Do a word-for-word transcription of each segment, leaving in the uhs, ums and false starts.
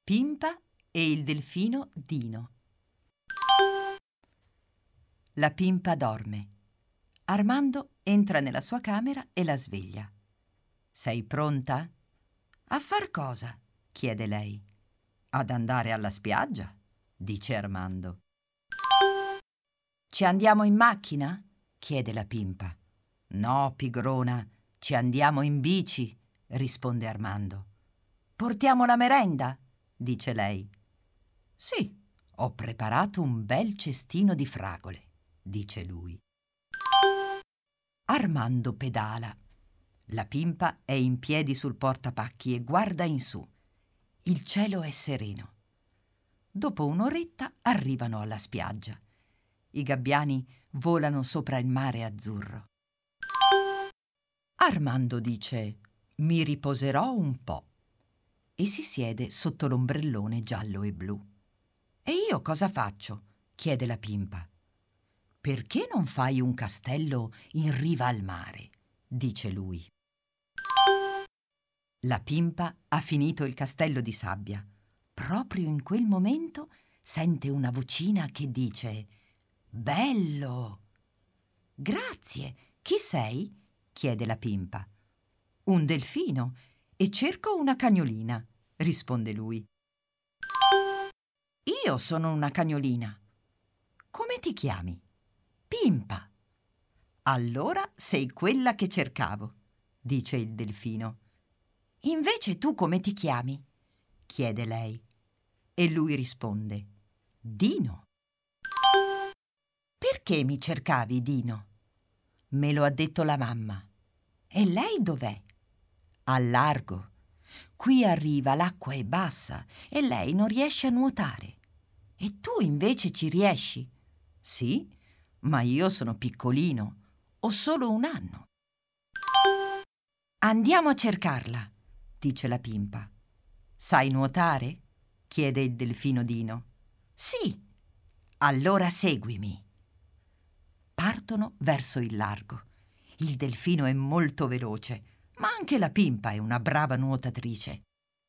Pimpa e il delfino Dino. La Pimpa dorme. Armando entra nella sua camera e la sveglia. «Sei pronta?» «A far cosa?» chiede lei. «Ad andare alla spiaggia», dice Armando. «Ci andiamo in macchina?» chiede la Pimpa. «No, pigrona, ci andiamo in bici», risponde Armando. «Portiamo la merenda?» dice lei. «Sì, ho preparato un bel cestino di fragole», dice lui. Armando pedala. La Pimpa è in piedi sul portapacchi e guarda in su. Il cielo è sereno. Dopo un'oretta arrivano alla spiaggia. I gabbiani volano sopra il mare azzurro. Armando dice: «Mi riposerò un po'», e si siede sotto l'ombrellone giallo e blu. «E io cosa faccio?» chiede la Pimpa. «Perché non fai un castello in riva al mare?» dice lui. La Pimpa ha finito il castello di sabbia. Proprio in quel momento sente una vocina che dice: «Bello!» «Grazie, chi sei?» chiede la Pimpa. «Un delfino e cerco una cagnolina», risponde lui. «Io sono una cagnolina». «Come ti chiami?» «Pimpa». «Allora sei quella che cercavo», dice il delfino. «Invece tu come ti chiami?» chiede lei. E lui risponde: «Dino». «Perché mi cercavi, Dino?» «Me lo ha detto la mamma». «E lei dov'è?» «Al largo. Qui arriva l'acqua è bassa e lei non riesce a nuotare». «E tu invece ci riesci?» «Sì, ma io sono piccolino, ho solo un anno». «Andiamo a cercarla», dice la Pimpa. «Sai nuotare?» chiede il delfino Dino. «Sì». «Allora seguimi». Partono verso il largo. Il delfino è molto veloce, ma anche la Pimpa è una brava nuotatrice.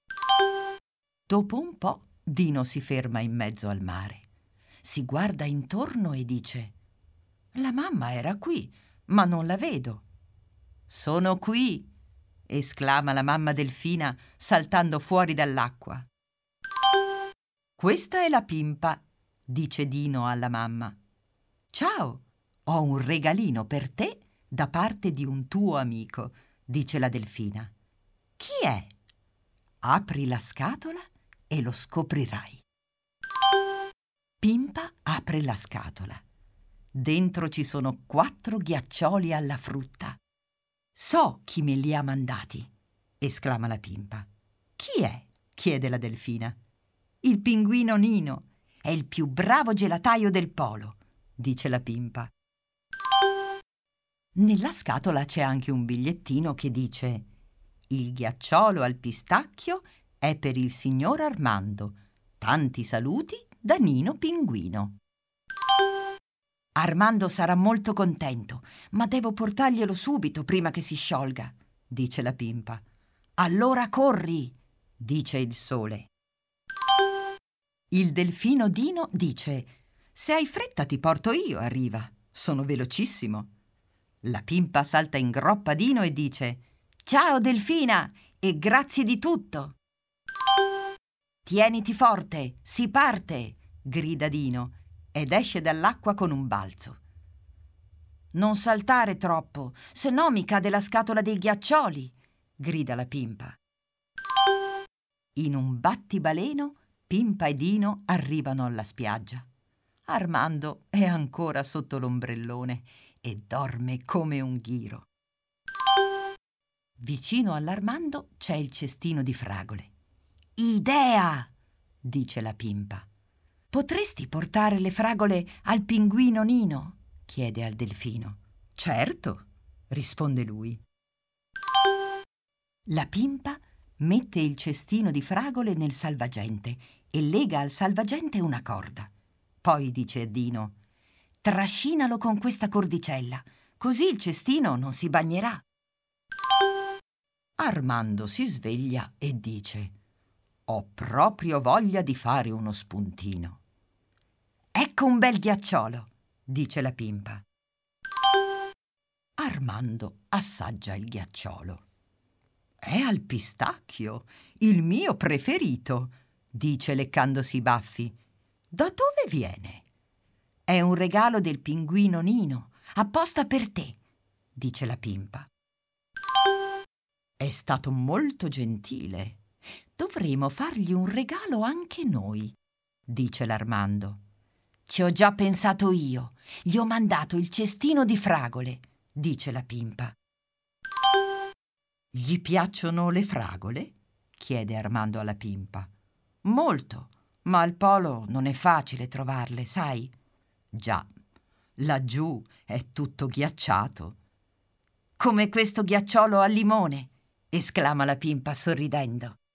Dopo un po' Dino si ferma in mezzo al mare. Si guarda intorno e dice: «La mamma era qui, ma non la vedo». «Sono qui!» esclama la mamma delfina saltando fuori dall'acqua. «Questa è la Pimpa», dice Dino alla mamma. «Ciao, ho un regalino per te da parte di un tuo amico», dice la delfina. «Chi è?» «Apri la scatola e lo scoprirai». Pimpa apre la scatola. Dentro ci sono quattro ghiaccioli alla frutta. «So chi me li ha mandati», esclama la Pimpa. «Chi è?» chiede la delfina. «Il pinguino Nino, è il più bravo gelataio del polo», dice la Pimpa. Nella scatola c'è anche un bigliettino che dice: «Il ghiacciolo al pistacchio è per il signor Armando. Tanti saluti da Nino Pinguino». «Armando sarà molto contento, ma devo portarglielo subito prima che si sciolga», dice la Pimpa. «Allora corri», dice il sole. Il delfino Dino dice: «Se hai fretta ti porto io a riva, sono velocissimo». La Pimpa salta in groppa Dino e dice: «Ciao delfina e grazie di tutto». «Tieniti forte, si parte», grida Dino ed esce dall'acqua con un balzo. «Non saltare troppo, se no mi cade la scatola dei ghiaccioli», grida la Pimpa. In un battibaleno Pimpa e Dino arrivano alla spiaggia. Armando è ancora sotto l'ombrellone e dorme come un ghiro. Vicino all'Armando c'è il cestino di fragole. «Idea!» dice la Pimpa. «Potresti portare le fragole al pinguino Nino?» chiede al delfino. «Certo», risponde lui. La Pimpa mette il cestino di fragole nel salvagente e lega al salvagente una corda. Poi dice a Dino: «Trascinalo con questa cordicella, così il cestino non si bagnerà». Armando si sveglia e dice: Ho proprio voglia di fare uno spuntino. Ecco un bel ghiacciolo, dice la Pimpa. Armando assaggia il ghiacciolo. È al pistacchio, il mio preferito, dice leccandosi i baffi. Da dove viene? È un regalo del pinguino Nino, apposta per te, dice la Pimpa. È stato molto gentile. Dovremo fargli un regalo anche noi, dice l'Armando. Ci ho già pensato io. Gli ho mandato il cestino di fragole, dice la Pimpa. Gli piacciono le fragole? Chiede Armando alla Pimpa. Molto, ma al polo non è facile trovarle, sai? Già, laggiù è tutto ghiacciato. Come questo ghiacciolo al limone, esclama la Pimpa sorridendo.